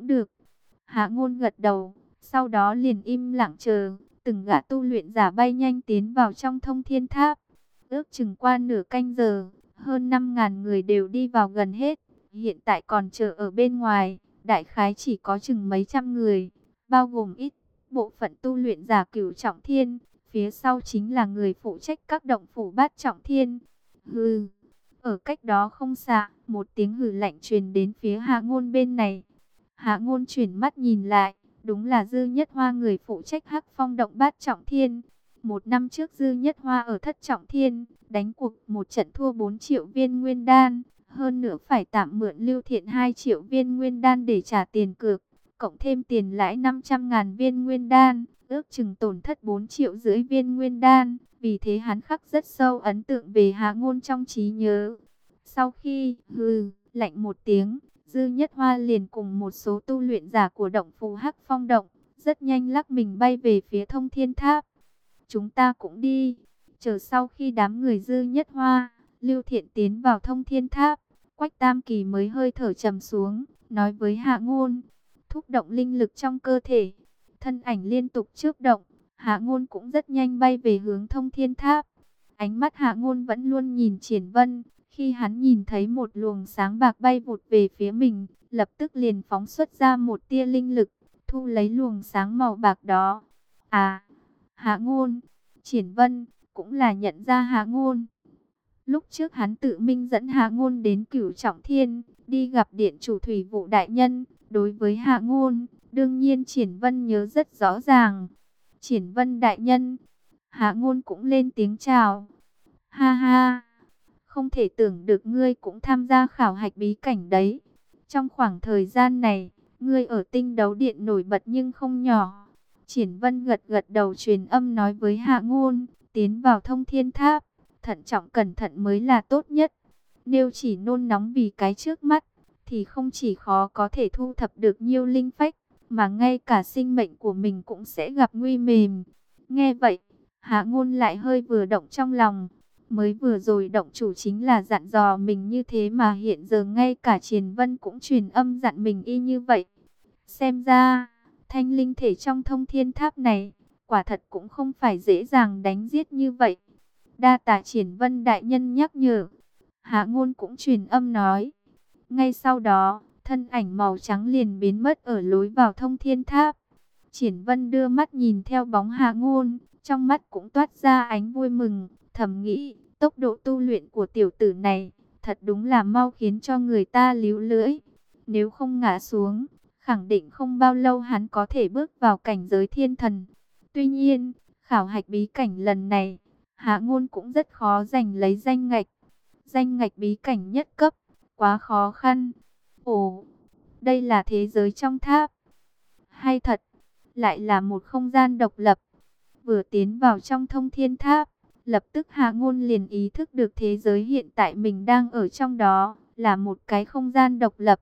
cũng được. Hạ Ngôn gật đầu, sau đó liền im lặng chờ, từng gã tu luyện giả bay nhanh tiến vào trong Thông Thiên Tháp. Ước chừng qua nửa canh giờ, hơn 5.000 người đều đi vào gần hết. Hiện tại còn chờ ở bên ngoài, đại khái chỉ có chừng mấy trăm người, bao gồm ít bộ phận tu luyện giả cửu trọng thiên. Phía sau chính là người phụ trách các động phủ bát trọng thiên. Hừ, ở cách đó không xa, một tiếng hừ lạnh truyền đến phía Hạ Ngôn bên này. Hạ Ngôn chuyển mắt nhìn lại, đúng là Dư Nhất Hoa, người phụ trách Hắc Phong động bát trọng thiên. Một năm trước Dư Nhất Hoa ở thất trọng thiên, đánh cuộc một trận thua 4 triệu viên nguyên đan. Hơn nữa phải tạm mượn Lưu Thiện 2 triệu viên nguyên đan để trả tiền cược, cộng thêm tiền lãi 500.000 viên nguyên đan, ước chừng tổn thất 4,5 triệu viên nguyên đan. Vì thế hắn khắc rất sâu ấn tượng về Hạ Ngôn trong trí nhớ. Sau khi lạnh một tiếng, Dư Nhất Hoa liền cùng một số tu luyện giả của động phủ Hắc Phong động, rất nhanh lắc mình bay về phía Thông Thiên Tháp. Chúng ta cũng đi. Chờ sau khi đám người Dư Nhất Hoa, Lưu Thiện tiến vào Thông Thiên Tháp, Quách Tam Kỳ mới hơi thở trầm xuống, nói với Hạ Ngôn, thúc động linh lực trong cơ thể. Thân ảnh liên tục chớp động, Hạ Ngôn cũng rất nhanh bay về hướng Thông Thiên Tháp. Ánh mắt Hạ Ngôn vẫn luôn nhìn Triển Vân, khi hắn nhìn thấy một luồng sáng bạc bay vụt về phía mình, lập tức liền phóng xuất ra một tia linh lực, thu lấy luồng sáng màu bạc đó. À, Hạ Ngôn, Triển Vân cũng là nhận ra Hạ Ngôn. Lúc trước hắn tự mình dẫn Hạ Ngôn đến Cửu Trọng Thiên, đi gặp Điện chủ Thủy Vụ đại nhân. Đối với Hạ Ngôn, đương nhiên Triển Vân nhớ rất rõ ràng. Triển Vân đại nhân, Hạ Ngôn cũng lên tiếng chào. Ha ha, không thể tưởng được ngươi cũng tham gia khảo hạch bí cảnh đấy. Trong khoảng thời gian này, ngươi ở Tinh Đấu Điện nổi bật nhưng không nhỏ. Triển Vân gật gật đầu truyền âm nói với Hạ Ngôn, tiến vào Thông Thiên Tháp, thận trọng cẩn thận mới là tốt nhất. Nếu chỉ nôn nóng vì cái trước mắt, thì không chỉ khó có thể thu thập được nhiều linh phách, mà ngay cả sinh mệnh của mình cũng sẽ gặp nguy mềm. Nghe vậy, Hạ Ngôn lại hơi vừa động trong lòng. Mới vừa rồi động chủ chính là dặn dò mình như thế mà hiện giờ ngay cả Triển Vân cũng truyền âm dặn mình y như vậy. Xem ra, thanh linh thể trong Thông Thiên Tháp này, quả thật cũng không phải dễ dàng đánh giết như vậy. Đa tạ Triển Vân đại nhân nhắc nhở. Hạ Ngôn cũng truyền âm nói. Ngay sau đó, thân ảnh màu trắng liền biến mất ở lối vào Thông Thiên Tháp. Triển Vân đưa mắt nhìn theo bóng Hạ Ngôn, trong mắt cũng toát ra ánh vui mừng, thầm nghĩ, tốc độ tu luyện của tiểu tử này, thật đúng là mau khiến cho người ta líu lưỡi. Nếu không ngã xuống, khẳng định không bao lâu hắn có thể bước vào cảnh giới thiên thần. Tuy nhiên, khảo hạch bí cảnh lần này, Hạ Ngôn cũng rất khó giành lấy danh ngạch. Danh ngạch bí cảnh nhất cấp, quá khó khăn. Ồ, đây là thế giới trong tháp. Hay thật, lại là một không gian độc lập. Vừa tiến vào trong Thông Thiên Tháp, lập tức Hạ Ngôn liền ý thức được thế giới hiện tại mình đang ở trong đó là một cái không gian độc lập.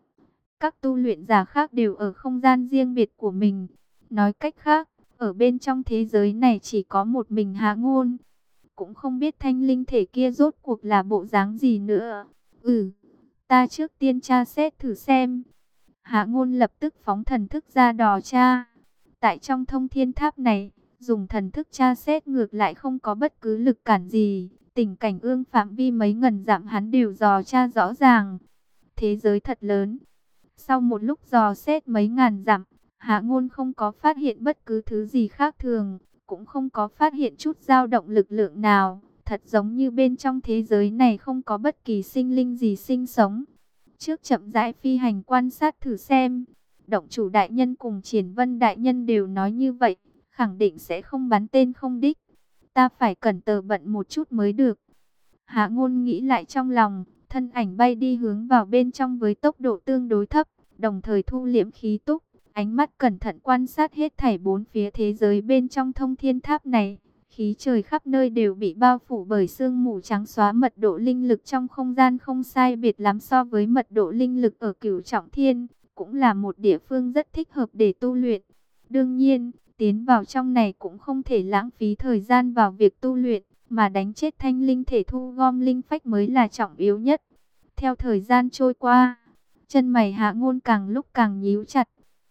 Các tu luyện giả khác đều ở không gian riêng biệt của mình. Nói cách khác, ở bên trong thế giới này chỉ có một mình Hạ Ngôn. Cũng không biết thanh linh thể kia rốt cuộc là bộ dáng gì nữa. Ta trước tiên tra xét thử xem. Hạ Ngôn lập tức phóng thần thức ra dò tra. Tại trong Thông Thiên Tháp này, dùng thần thức tra xét ngược lại không có bất cứ lực cản gì. Tình cảnh ương phạm vi mấy ngàn dặm hắn đều dò tra rõ ràng. Thế giới thật lớn. Sau một lúc dò xét mấy ngàn dặm, Hạ Ngôn không có phát hiện bất cứ thứ gì khác thường, cũng không có phát hiện chút dao động lực lượng nào. Thật giống như bên trong thế giới này không có bất kỳ sinh linh gì sinh sống. Trước chậm rãi phi hành quan sát thử xem. Động chủ đại nhân cùng Triển Vân đại nhân đều nói như vậy, khẳng định sẽ không bắn tên không đích. Ta phải cẩn tờ bận một chút mới được. Hạ Ngôn nghĩ lại trong lòng, thân ảnh bay đi hướng vào bên trong với tốc độ tương đối thấp, đồng thời thu liễm khí túc, ánh mắt cẩn thận quan sát hết thảy bốn phía thế giới bên trong Thông Thiên Tháp này. Khí trời khắp nơi đều bị bao phủ bởi sương mù trắng xóa, mật độ linh lực trong không gian không sai biệt lắm so với mật độ linh lực ở Cửu Trọng Thiên, cũng là một địa phương rất thích hợp để tu luyện. Đương nhiên, tiến vào trong này cũng không thể lãng phí thời gian vào việc tu luyện, mà đánh chết thanh linh thể thu gom linh phách mới là trọng yếu nhất. Theo thời gian trôi qua, Chân mày Hạ Ngôn càng lúc càng nhíu chặt.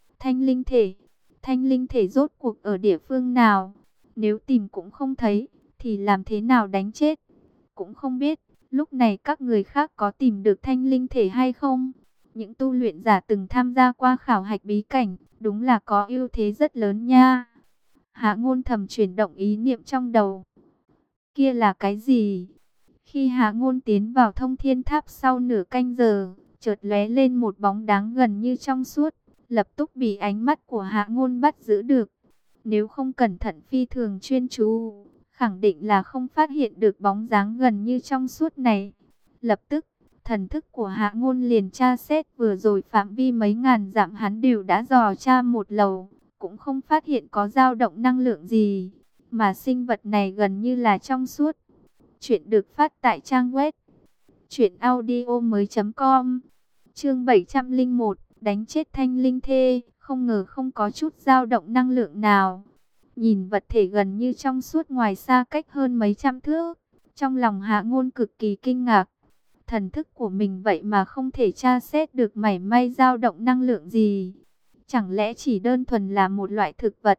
Thanh linh thể rốt cuộc ở địa phương nào? Nếu tìm cũng không thấy, thì làm thế nào đánh chết? Cũng không biết, lúc này các người khác có tìm được thanh linh thể hay không? Những tu luyện giả từng tham gia qua khảo hạch bí cảnh, đúng là có ưu thế rất lớn nha. Hạ Ngôn thầm chuyển động ý niệm trong đầu. Kia là cái gì? Khi Hạ Ngôn tiến vào Thông Thiên Tháp sau nửa canh giờ, chợt lóe lên một bóng dáng gần như trong suốt, lập tức bị ánh mắt của Hạ Ngôn bắt giữ được. Nếu không cẩn thận phi thường chuyên chú, khẳng định là không phát hiện được bóng dáng gần như trong suốt này. Lập tức, thần thức của Hạ Ngôn liền tra xét vừa rồi phạm vi mấy ngàn dặm hắn đều đã dò tra một lầu, cũng không phát hiện có dao động năng lượng gì, mà sinh vật này gần như là trong suốt. Chuyện được phát tại trang web truyệnaudiomoi.com. Chương 701, đánh chết thanh linh thê, không ngờ không có chút dao động năng lượng nào. Nhìn vật thể gần như trong suốt ngoài xa cách hơn mấy trăm thước, trong lòng Hạ Ngôn cực kỳ kinh ngạc. Thần thức của mình vậy mà không thể tra xét được mảy may dao động năng lượng gì. Chẳng lẽ chỉ đơn thuần là một loại thực vật?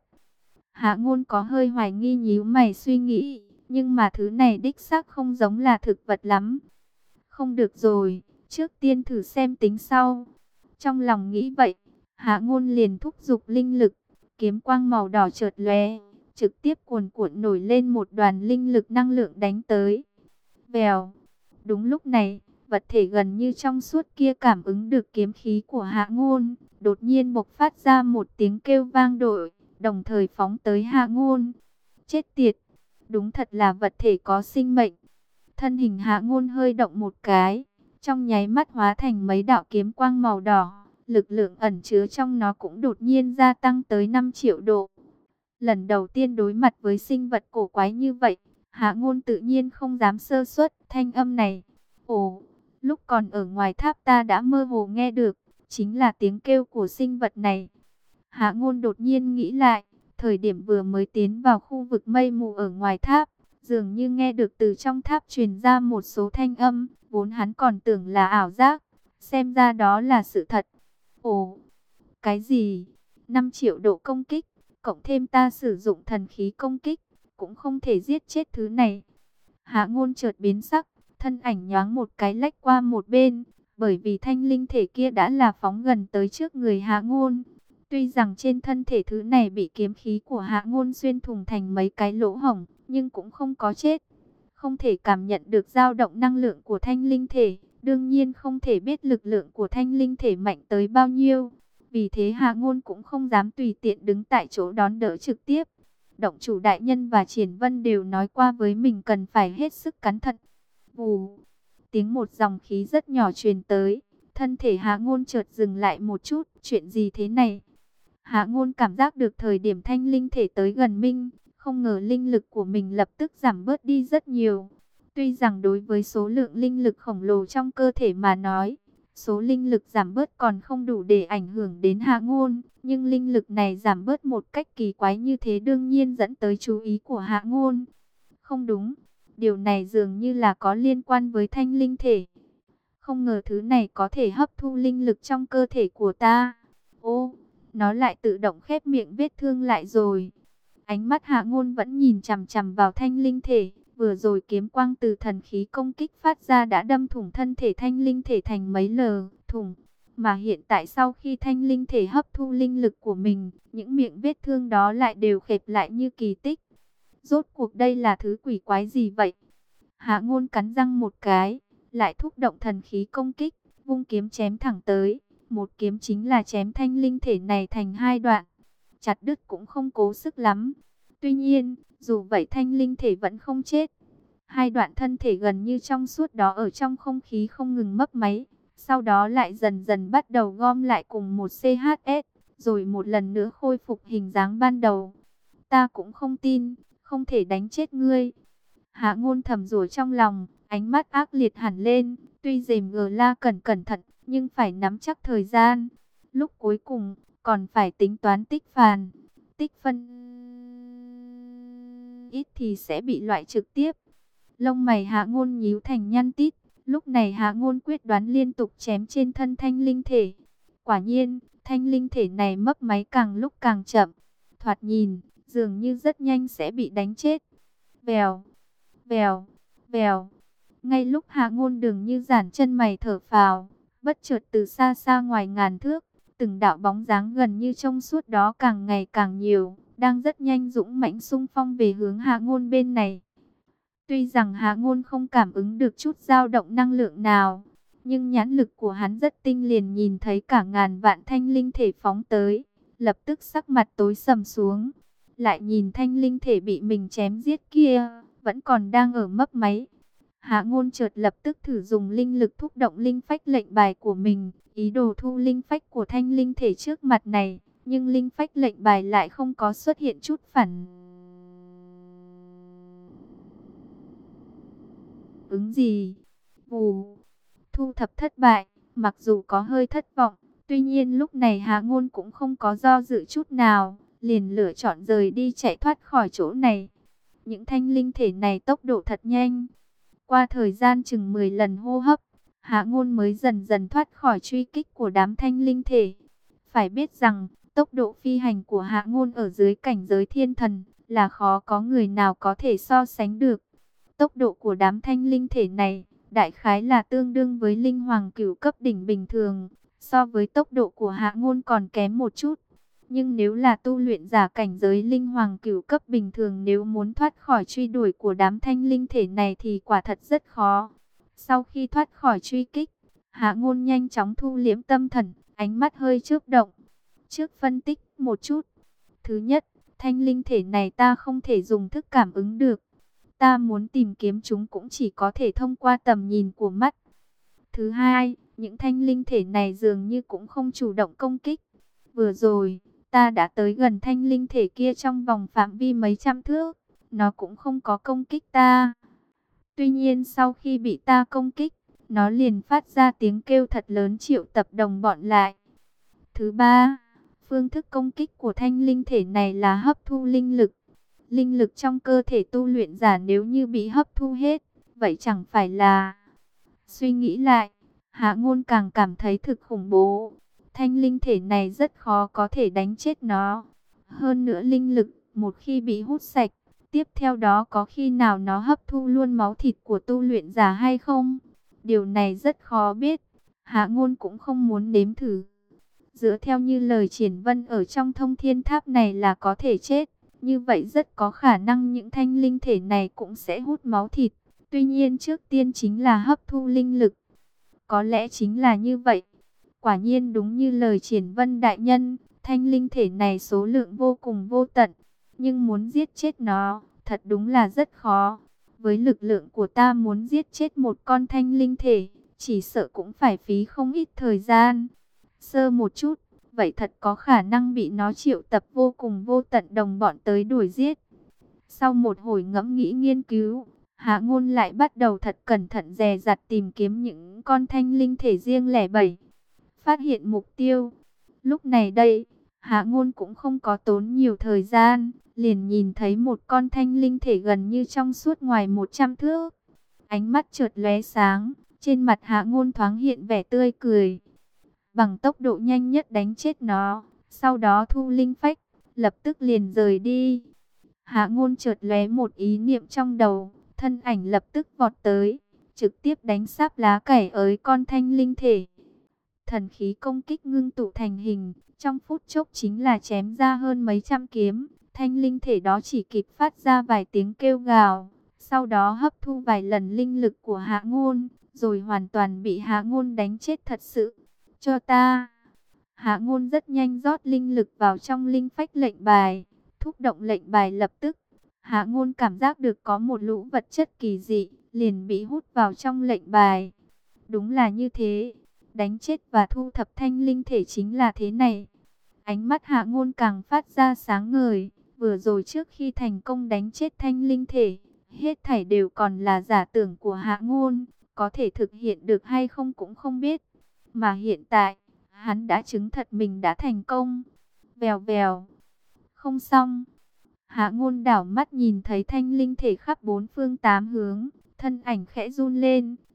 Hạ Ngôn có hơi hoài nghi, nhíu mày suy nghĩ, nhưng mà thứ này đích xác không giống là thực vật lắm. Không được rồi, trước tiên thử xem tính sau. Trong lòng nghĩ vậy, Hạ Ngôn liền thúc giục linh lực, kiếm quang màu đỏ chợt lóe, trực tiếp cuồn cuộn nổi lên một đoàn linh lực năng lượng đánh tới. Vèo. Đúng lúc này, vật thể gần như trong suốt kia cảm ứng được kiếm khí của Hạ Ngôn, đột nhiên bộc phát ra một tiếng kêu vang dội, đồng thời phóng tới Hạ Ngôn. Chết tiệt, đúng thật là vật thể có sinh mệnh. Thân hình Hạ Ngôn hơi động một cái, trong nháy mắt hóa thành mấy đạo kiếm quang màu đỏ, lực lượng ẩn chứa trong nó cũng đột nhiên gia tăng tới 5 triệu độ. Lần đầu tiên đối mặt với sinh vật cổ quái như vậy, Hạ Ngôn tự nhiên không dám sơ suất. Thanh âm này, ồ, lúc còn ở ngoài tháp ta đã mơ hồ nghe được, chính là tiếng kêu của sinh vật này. Hạ Ngôn đột nhiên nghĩ lại, thời điểm vừa mới tiến vào khu vực mây mù ở ngoài tháp, dường như nghe được từ trong tháp truyền ra một số thanh âm, vốn hắn còn tưởng là ảo giác, xem ra đó là sự thật. Ồ, cái gì? 5 triệu độ công kích, cộng thêm ta sử dụng thần khí công kích, cũng không thể giết chết thứ này. Hạ Ngôn chợt biến sắc, thân ảnh nhoáng một cái lách qua một bên, bởi vì thanh linh thể kia đã là phóng gần tới trước người Hạ Ngôn. Tuy rằng trên thân thể thứ này bị kiếm khí của Hạ Ngôn xuyên thủng thành mấy cái lỗ hổng, nhưng cũng không có chết. Không thể cảm nhận được dao động năng lượng của thanh linh thể, đương nhiên không thể biết lực lượng của thanh linh thể mạnh tới bao nhiêu. Vì thế Hạ Ngôn cũng không dám tùy tiện đứng tại chỗ đón đỡ trực tiếp. Động chủ đại nhân và Triển Vân đều nói qua với mình cần phải hết sức cẩn thận. Vù, tiếng một dòng khí rất nhỏ truyền tới, thân thể Hạ Ngôn chợt dừng lại một chút, chuyện gì thế này? Hạ Ngôn cảm giác được thời điểm thanh linh thể tới gần mình, không ngờ linh lực của mình lập tức giảm bớt đi rất nhiều. Tuy rằng đối với số lượng linh lực khổng lồ trong cơ thể mà nói, số linh lực giảm bớt còn không đủ để ảnh hưởng đến Hạ Ngôn, nhưng linh lực này giảm bớt một cách kỳ quái như thế đương nhiên dẫn tới chú ý của Hạ Ngôn. Không đúng, điều này dường như là có liên quan với thanh linh thể. Không ngờ thứ này có thể hấp thu linh lực trong cơ thể của ta. Ô, nó lại tự động khép miệng vết thương lại rồi. Ánh mắt Hạ Ngôn vẫn nhìn chằm chằm vào thanh linh thể. Vừa rồi kiếm quang từ thần khí công kích phát ra đã đâm thủng thân thể thanh linh thể thành mấy lờ thủng. Mà hiện tại sau khi thanh linh thể hấp thu linh lực của mình, những miệng vết thương đó lại đều khép lại như kỳ tích. Rốt cuộc đây là thứ quỷ quái gì vậy? Hạ Ngôn cắn răng một cái, lại thúc động thần khí công kích, vung kiếm chém thẳng tới. Một kiếm chính là chém thanh linh thể này thành hai đoạn. Chặt đứt cũng không cố sức lắm. Tuy nhiên, dù vậy thanh linh thể vẫn không chết. Hai đoạn thân thể gần như trong suốt đó ở trong không khí không ngừng mấp máy. Sau đó lại dần dần bắt đầu gom lại cùng một CHS. Rồi một lần nữa khôi phục hình dáng ban đầu. Ta cũng không tin, không thể đánh chết ngươi. Hạ Ngôn thầm rủa trong lòng, ánh mắt ác liệt hẳn lên. Tuy rềm gờ la cẩn thận, nhưng phải nắm chắc thời gian. Lúc cuối cùng, còn phải tính toán tích phàn. Tích phân ít thì sẽ bị loại trực tiếp. Lông mày Hạ Ngôn nhíu thành nhăn tít, Lúc này Hạ Ngôn quyết đoán liên tục chém trên thân thanh linh thể. Quả nhiên, thanh linh thể này mấp máy càng lúc càng chậm. Thoạt nhìn, dường như rất nhanh sẽ bị đánh chết. Vèo, vèo, vèo. Ngay lúc Hạ Ngôn Đường như giản chân mày thở phào, bất chợt từ xa xa ngoài ngàn thước, từng đạo bóng dáng gần như trong suốt đó càng ngày càng nhiều, đang rất nhanh dũng mãnh xung phong về hướng Hạ Ngôn bên này. Tuy rằng Hạ Ngôn không cảm ứng được chút dao động năng lượng nào, nhưng nhãn lực của hắn rất tinh, liền nhìn thấy cả ngàn vạn thanh linh thể phóng tới, lập tức sắc mặt tối sầm xuống. Lại nhìn thanh linh thể bị mình chém giết kia, vẫn còn đang ở mấp máy. Hạ Ngôn chợt lập tức thử dùng linh lực thúc động linh phách lệnh bài của mình, ý đồ thu linh phách của thanh linh thể trước mặt này, nhưng linh phách lệnh bài lại không có xuất hiện chút phản ứng gì. Vù, thu thập thất bại, mặc dù có hơi thất vọng, tuy nhiên lúc này Hạ Ngôn cũng không có do dự chút nào, liền lựa chọn rời đi chạy thoát khỏi chỗ này. Những thanh linh thể này tốc độ thật nhanh. Qua thời gian chừng 10 lần hô hấp, Hạ Ngôn mới dần dần thoát khỏi truy kích của đám thanh linh thể. Phải biết rằng, tốc độ phi hành của Hạ Ngôn ở dưới cảnh giới thiên thần là khó có người nào có thể so sánh được. Tốc độ của đám thanh linh thể này đại khái là tương đương với linh hoàng cửu cấp đỉnh bình thường, so với tốc độ của Hạ Ngôn còn kém một chút. Nhưng nếu là tu luyện giả cảnh giới linh hoàng cửu cấp bình thường, nếu muốn thoát khỏi truy đuổi của đám thanh linh thể này thì quả thật rất khó. Sau khi thoát khỏi truy kích, Hạ Ngôn nhanh chóng thu liễm tâm thần, ánh mắt hơi chớp động. Trước phân tích một chút. Thứ nhất, thanh linh thể này ta không thể dùng thức cảm ứng được. Ta muốn tìm kiếm chúng cũng chỉ có thể thông qua tầm nhìn của mắt. Thứ hai, những thanh linh thể này dường như cũng không chủ động công kích. Vừa rồi, ta đã tới gần thanh linh thể kia trong vòng phạm vi mấy trăm thước, nó cũng không có công kích ta. Tuy nhiên sau khi bị ta công kích, nó liền phát ra tiếng kêu thật lớn triệu tập đồng bọn lại. Thứ ba, phương thức công kích của thanh linh thể này là hấp thu linh lực. Linh lực trong cơ thể tu luyện giả nếu như bị hấp thu hết, vậy chẳng phải là... Suy nghĩ lại, Hạ Ngôn càng cảm thấy thực khủng bố. Thanh linh thể này rất khó có thể đánh chết nó. Hơn nữa linh lực, một khi bị hút sạch, tiếp theo đó có khi nào nó hấp thu luôn máu thịt của tu luyện giả hay không? Điều này rất khó biết. Hạ Ngôn cũng không muốn nếm thử. Dựa theo như lời Triển Vân ở trong thông thiên tháp này là có thể chết. Như vậy rất có khả năng những thanh linh thể này cũng sẽ hút máu thịt. Tuy nhiên trước tiên chính là hấp thu linh lực. Có lẽ chính là như vậy. Quả nhiên đúng như lời Triển Vân đại nhân, thanh linh thể này số lượng vô cùng vô tận. Nhưng muốn giết chết nó, thật đúng là rất khó. Với lực lượng của ta muốn giết chết một con thanh linh thể, chỉ sợ cũng phải phí không ít thời gian. Sơ một chút, vậy thật có khả năng bị nó triệu tập vô cùng vô tận đồng bọn tới đuổi giết. Sau một hồi ngẫm nghĩ nghiên cứu, Hạ Ngôn lại bắt đầu thật cẩn thận dè dặt tìm kiếm những con thanh linh thể riêng lẻ bẩy. Phát hiện mục tiêu. Lúc này đây, Hạ Ngôn cũng không có tốn nhiều thời gian, liền nhìn thấy một con thanh linh thể gần như trong suốt ngoài 100 thước. Ánh mắt chợt lóe sáng, trên mặt Hạ Ngôn thoáng hiện vẻ tươi cười. Bằng tốc độ nhanh nhất đánh chết nó, sau đó thu linh phách, lập tức liền rời đi. Hạ Ngôn chợt lóe một ý niệm trong đầu, thân ảnh lập tức vọt tới, trực tiếp đánh sáp lá cải ới con thanh linh thể. Thần khí công kích ngưng tụ thành hình, trong phút chốc chính là chém ra hơn mấy trăm kiếm. Thanh linh thể đó chỉ kịp phát ra vài tiếng kêu gào, sau đó hấp thu vài lần linh lực của Hạ Ngôn, rồi hoàn toàn bị Hạ Ngôn đánh chết thật sự. Cho ta. Hạ Ngôn rất nhanh rót linh lực vào trong linh phách lệnh bài, thúc động lệnh bài lập tức. Hạ Ngôn cảm giác được có một lũ vật chất kỳ dị, liền bị hút vào trong lệnh bài. Đúng là như thế, đánh chết và thu thập thanh linh thể chính là thế này. Ánh mắt Hạ Ngôn càng phát ra sáng ngời, vừa rồi trước khi thành công đánh chết thanh linh thể, hết thảy đều còn là giả tưởng của Hạ Ngôn, có thể thực hiện được hay không cũng không biết. Mà hiện tại, hắn đã chứng thật mình đã thành công. Vèo vèo. Không xong. Hạ Ngôn đảo mắt nhìn thấy thanh linh thể khắp bốn phương tám hướng, thân ảnh khẽ run lên,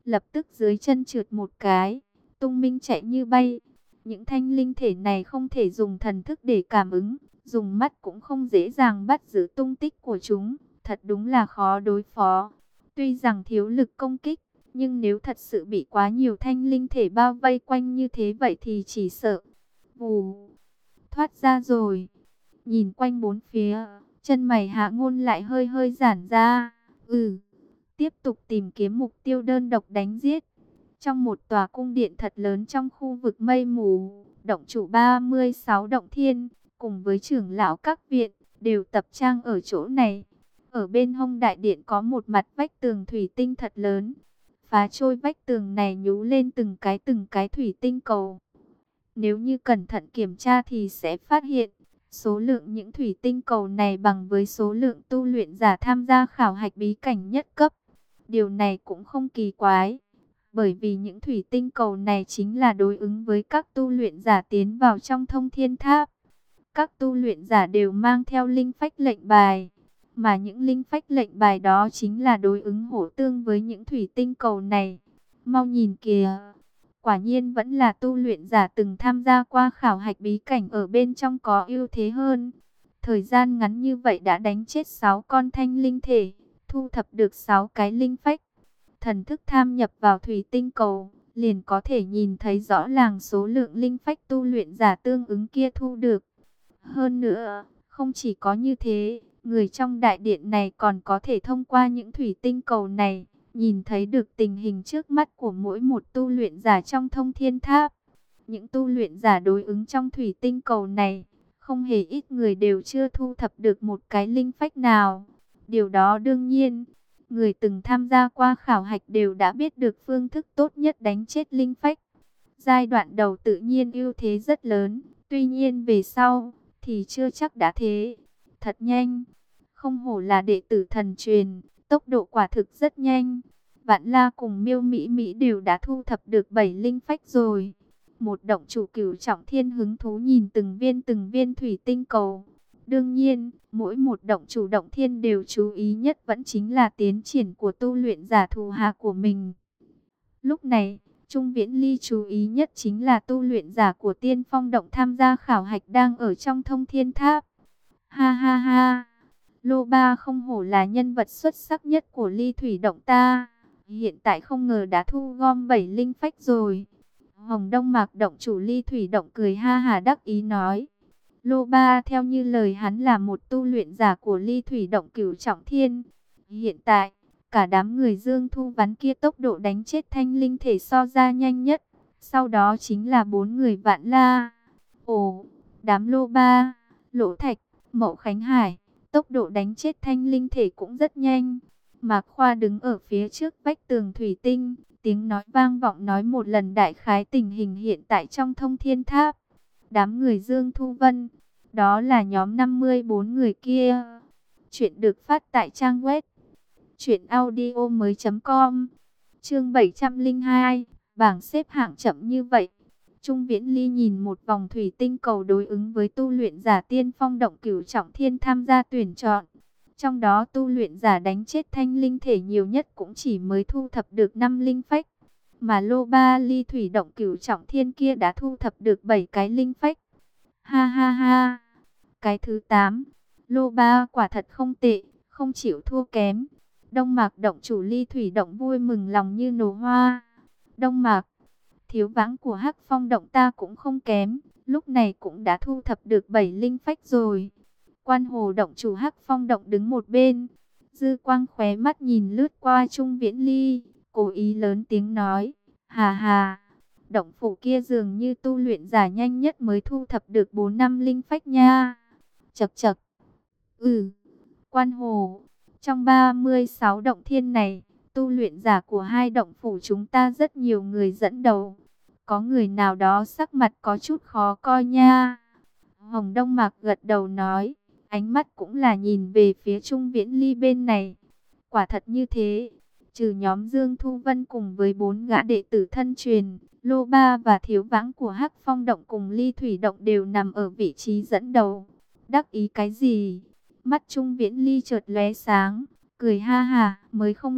lập tức dưới chân trượt một cái, tung minh chạy như bay. Những thanh linh thể này không thể dùng thần thức để cảm ứng, dùng mắt cũng không dễ dàng bắt giữ tung tích của chúng, thật đúng là khó đối phó. Tuy rằng thiếu lực công kích, nhưng nếu thật sự bị quá nhiều thanh linh thể bao vây quanh như thế vậy thì chỉ sợ vù thoát ra rồi. Nhìn quanh bốn phía, chân mày Hạ Ngôn lại hơi hơi giãn ra. Tiếp tục tìm kiếm mục tiêu đơn độc đánh giết. Trong một tòa cung điện thật lớn trong khu vực mây mù, động chủ 36 động thiên cùng với trưởng lão các viện đều tập trang ở chỗ này. Ở bên hông đại điện có một mặt vách tường thủy tinh thật lớn. Phá trôi vách tường này nhú lên từng cái thủy tinh cầu. Nếu như cẩn thận kiểm tra thì sẽ phát hiện số lượng những thủy tinh cầu này bằng với số lượng tu luyện giả tham gia khảo hạch bí cảnh nhất cấp. Điều này cũng không kỳ quái, bởi vì những thủy tinh cầu này chính là đối ứng với các tu luyện giả tiến vào trong thông thiên tháp. Các tu luyện giả đều mang theo linh phách lệnh bài, mà những linh phách lệnh bài đó chính là đối ứng hỗ tương với những thủy tinh cầu này. Mau nhìn kìa, quả nhiên vẫn là tu luyện giả từng tham gia qua khảo hạch bí cảnh ở bên trong có ưu thế hơn. Thời gian ngắn như vậy đã đánh chết 6 con thanh linh thể, thu thập được 6 cái linh phách. Thần thức tham nhập vào thủy tinh cầu, liền có thể nhìn thấy rõ ràng số lượng linh phách tu luyện giả tương ứng kia thu được. Hơn nữa, không chỉ có như thế, người trong đại điện này còn có thể thông qua những thủy tinh cầu này, nhìn thấy được tình hình trước mắt của mỗi một tu luyện giả trong thông thiên tháp. Những tu luyện giả đối ứng trong thủy tinh cầu này, không hề ít người đều chưa thu thập được một cái linh phách nào. Điều đó đương nhiên, người từng tham gia qua khảo hạch đều đã biết được phương thức tốt nhất đánh chết linh phách. Giai đoạn đầu tự nhiên ưu thế rất lớn, tuy nhiên về sau thì chưa chắc đã thế. Thật nhanh, không hổ là đệ tử thần truyền, tốc độ quả thực rất nhanh. Vạn La cùng Miêu Mỹ Mỹ đều đã thu thập được 7 linh phách rồi. Một động chủ cửu trọng thiên hứng thú nhìn từng viên thủy tinh cầu. Đương nhiên, mỗi một động chủ động thiên đều chú ý nhất vẫn chính là tiến triển của tu luyện giả thù hạ của mình. Lúc này, Trung Viễn Ly chú ý nhất chính là tu luyện giả của Tiên Phong Động tham gia khảo hạch đang ở trong thông thiên tháp. Ha ha ha, Lô Ba không hổ là nhân vật xuất sắc nhất của Ly Thủy Động ta. Hiện tại không ngờ đã thu gom 7 linh phách rồi. Hồng Đông Mạc động chủ Ly Thủy Động cười ha hà đắc ý nói. Lô Ba theo như lời hắn là một tu luyện giả của Ly Thủy Động cửu trọng thiên. Hiện tại, cả đám người Dương Thu Vắn kia tốc độ đánh chết thanh linh thể so ra nhanh nhất. Sau đó chính là 4 người Vạn La. Ồ, đám Lô Ba, Lỗ Thạch, Mậu Khánh Hải, tốc độ đánh chết thanh linh thể cũng rất nhanh. Mạc Khoa đứng ở phía trước vách tường thủy tinh, tiếng nói vang vọng nói một lần đại khái tình hình hiện tại trong thông thiên tháp. Đám người Dương Thu Vân, đó là nhóm 54 người kia. Chuyện được phát tại trang web truyệnaudiomoi.com. Chương 702, bảng xếp hạng chậm như vậy. Trung Viễn Ly nhìn một vòng thủy tinh cầu đối ứng với tu luyện giả Tiên Phong Động cửu trọng thiên tham gia tuyển chọn. Trong đó tu luyện giả đánh chết thanh linh thể nhiều nhất cũng chỉ mới thu thập được 5 linh phách. Mà Lô Ba Ly Thủy Động cửu trọng thiên kia đã thu thập được 7 cái linh phách. Ha ha ha. Cái thứ 8. Lô Ba quả thật không tệ, không chịu thua kém. Đông Mạc động chủ Ly Thủy Động vui mừng lòng như nổ hoa. Đông Mạc, thiếu vãng của Hắc Phong Động ta cũng không kém, lúc này cũng đã thu thập được 7 linh phách rồi. Quan Hồ động chủ Hắc Phong Động đứng một bên, dư quang khóe mắt nhìn lướt qua Trung Viễn Ly, cố ý lớn tiếng nói, hà hà, động phủ kia dường như tu luyện giả nhanh nhất mới thu thập được 4 năm linh phách nha. Chậc chậc. Quan Hồ, trong 36 động thiên này, tu luyện giả của hai động phủ chúng ta rất nhiều người dẫn đầu. Có người nào đó sắc mặt có chút khó coi nha. Hồng Đông Mạc gật đầu nói, ánh mắt cũng là nhìn về phía Trung Viễn Ly bên này. Quả thật như thế, trừ nhóm Dương Thu Vân cùng với 4 gã đệ tử thân truyền, Lô Ba và thiếu vãng của Hắc Phong Động cùng Ly Thủy Động đều nằm ở vị trí dẫn đầu. Đắc ý cái gì? Mắt Trung Viễn Ly chợt lóe sáng, cười ha hà, mới không lâu,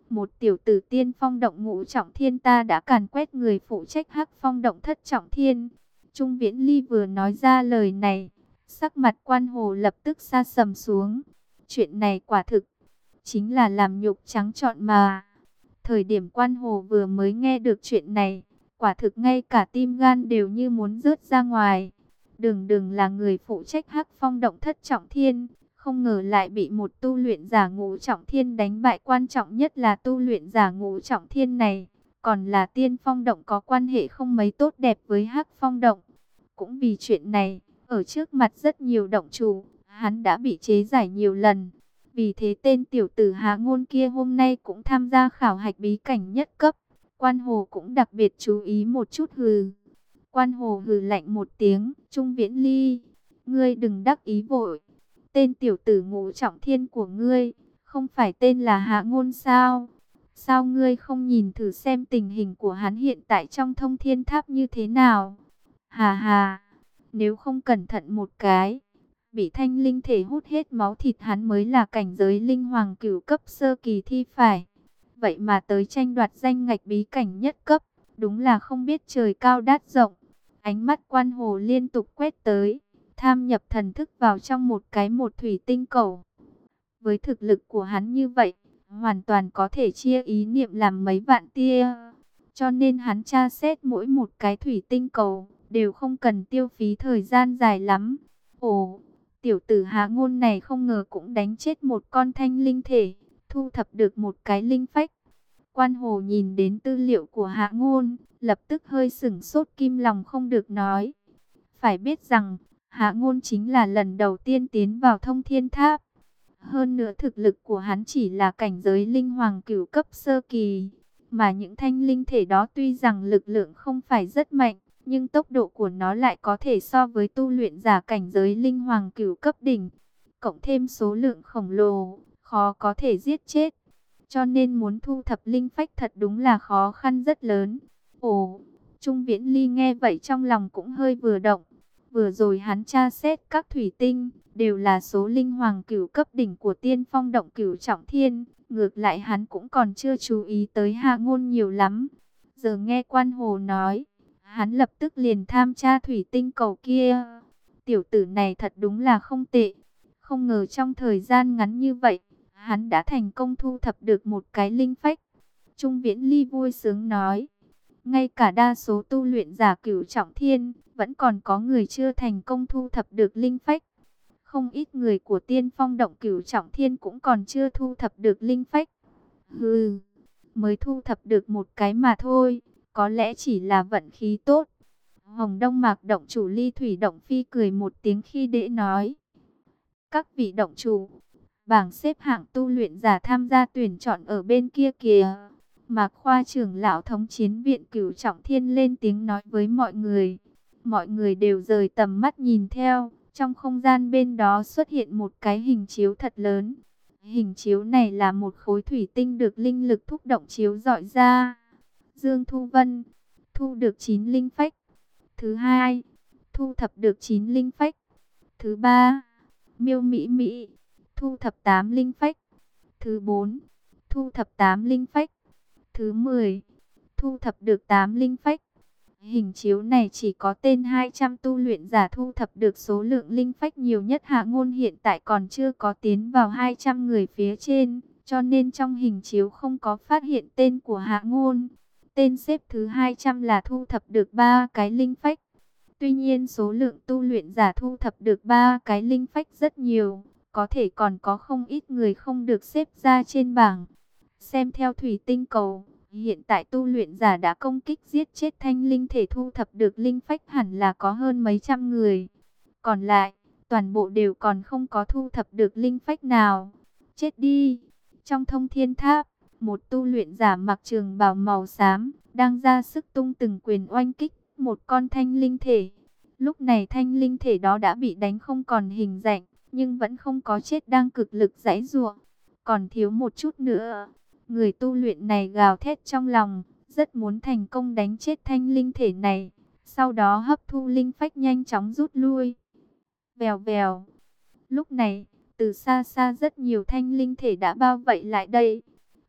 một tiểu tử tiên phong động ngũ trọng thiên ta đã càn quét người phụ trách Hắc Phong động thất trọng thiên. Trung Viễn Ly vừa nói ra lời này, sắc mặt Quan Hồ lập tức sa sầm xuống. Chuyện này quả thực chính là làm nhục trắng trọn mà. Thời điểm Quan Hồ vừa mới nghe được chuyện này, quả thực ngay cả tim gan đều như muốn rớt ra ngoài. Đường Đường là người phụ trách Hắc Phong động thất trọng thiên, không ngờ lại bị một tu luyện giả ngũ trọng thiên đánh bại, quan trọng nhất là tu luyện giả ngũ trọng thiên này còn là Tiên Phong động có quan hệ không mấy tốt đẹp với Hắc Phong động. Cũng vì chuyện này, ở trước mặt rất nhiều động chủ, hắn đã bị chế giải nhiều lần. Vì thế tên tiểu tử Hạ Ngôn kia hôm nay cũng tham gia khảo hạch bí cảnh nhất cấp. Quan Hồ cũng đặc biệt chú ý một chút hừ. Quan Hồ hừ lạnh một tiếng, Trung Viễn Ly, ngươi đừng đắc ý vội. Tên tiểu tử ngũ trọng thiên của ngươi, không phải tên là Hạ Ngôn sao? Sao ngươi không nhìn thử xem tình hình của hắn hiện tại trong Thông Thiên Tháp như thế nào? Hà hà, nếu không cẩn thận một cái, bị thanh linh thể hút hết máu thịt hắn mới là cảnh giới linh hoàng cửu cấp sơ kỳ thi phải. Vậy mà tới tranh đoạt danh ngạch bí cảnh nhất cấp, đúng là không biết trời cao đát rộng. Ánh mắt Quan Hồ liên tục quét tới, tham nhập thần thức vào trong một thủy tinh cầu. Với thực lực của hắn như vậy, hoàn toàn có thể chia ý niệm làm mấy vạn tia. Cho nên hắn tra xét mỗi một cái thủy tinh cầu, đều không cần tiêu phí thời gian dài lắm. Ồ, tiểu tử Hạ Ngôn này không ngờ cũng đánh chết một con thanh linh thể, thu thập được một cái linh phách. Quan Hồ nhìn đến tư liệu của Hạ Ngôn, lập tức hơi sửng sốt, kim lòng không được nói. Phải biết rằng, Hạ Ngôn chính là lần đầu tiên tiến vào Thông Thiên Tháp. Hơn nữa thực lực của hắn chỉ là cảnh giới linh hoàng cửu cấp sơ kỳ. Mà những thanh linh thể đó tuy rằng lực lượng không phải rất mạnh, nhưng tốc độ của nó lại có thể so với tu luyện giả cảnh giới linh hoàng cửu cấp đỉnh. Cộng thêm số lượng khổng lồ, khó có thể giết chết. Cho nên muốn thu thập linh phách thật đúng là khó khăn rất lớn. Ồ, Trung Viễn Ly nghe vậy trong lòng cũng hơi vừa động. Vừa rồi hắn tra xét các thủy tinh, đều là số linh hoàng cửu cấp đỉnh của Tiên Phong động cửu trọng thiên. Ngược lại hắn cũng còn chưa chú ý tới Hạ Ngôn nhiều lắm. Giờ nghe Quan Hồ nói, hắn lập tức liền tham tra thủy tinh cầu kia. Tiểu tử này thật đúng là không tệ. Không ngờ trong thời gian ngắn như vậy, hắn đã thành công thu thập được một cái linh phách. Trung Viễn Ly vui sướng nói, ngay cả đa số tu luyện giả cửu trọng thiên, vẫn còn có người chưa thành công thu thập được linh phách. Không ít người của Tiên Phong động cửu trọng thiên cũng còn chưa thu thập được linh phách. Hừ, mới thu thập được một cái mà thôi, có lẽ chỉ là vận khí tốt. Hồng Đông Mạc động chủ Ly Thủy Động Phi cười một tiếng khi đễ nói, các vị động chủ, bảng xếp hạng tu luyện giả tham gia tuyển chọn ở bên kia kìa. Mạc Khoa trưởng lão thống chiến viện cửu trọng thiên lên tiếng nói với mọi người. Mọi người đều rời tầm mắt nhìn theo. Trong không gian bên đó xuất hiện một cái hình chiếu thật lớn. Hình chiếu này là một khối thủy tinh được linh lực thúc động chiếu rọi ra. Dương Thu Vân thu được 9 linh phách. Thứ hai, thu thập được 9 linh phách. Thứ ba, Miêu Mỹ Mỹ thu thập 8 linh phách. Thứ 4, thu thập 8 linh phách. Thứ 10, thu thập được 8 linh phách. Hình chiếu này chỉ có tên 200 tu luyện giả thu thập được số lượng linh phách nhiều nhất. Hạ Ngôn hiện tại còn chưa có tiến vào 200 người phía trên, cho nên trong hình chiếu không có phát hiện tên của Hạ Ngôn. Tên xếp thứ 200 là thu thập được 3 cái linh phách. Tuy nhiên số lượng tu luyện giả thu thập được 3 cái linh phách rất nhiều, có thể còn có không ít người không được xếp ra trên bảng. Xem theo thủy tinh cầu, hiện tại tu luyện giả đã công kích giết chết thanh linh thể thu thập được linh phách hẳn là có hơn mấy trăm người. Còn lại, toàn bộ đều còn không có thu thập được linh phách nào. Chết đi! Trong Thông Thiên Tháp, một tu luyện giả mặc trường bào màu xám, đang ra sức tung từng quyền oanh kích một con thanh linh thể. Lúc này thanh linh thể đó đã bị đánh không còn hình dạng, nhưng vẫn không có chết, đang cực lực giãy giụa. Còn thiếu một chút nữa. Người tu luyện này gào thét trong lòng, rất muốn thành công đánh chết thanh linh thể này, sau đó hấp thu linh phách nhanh chóng rút lui. Vèo vèo. Lúc này, từ xa xa rất nhiều thanh linh thể đã bao vây lại đây.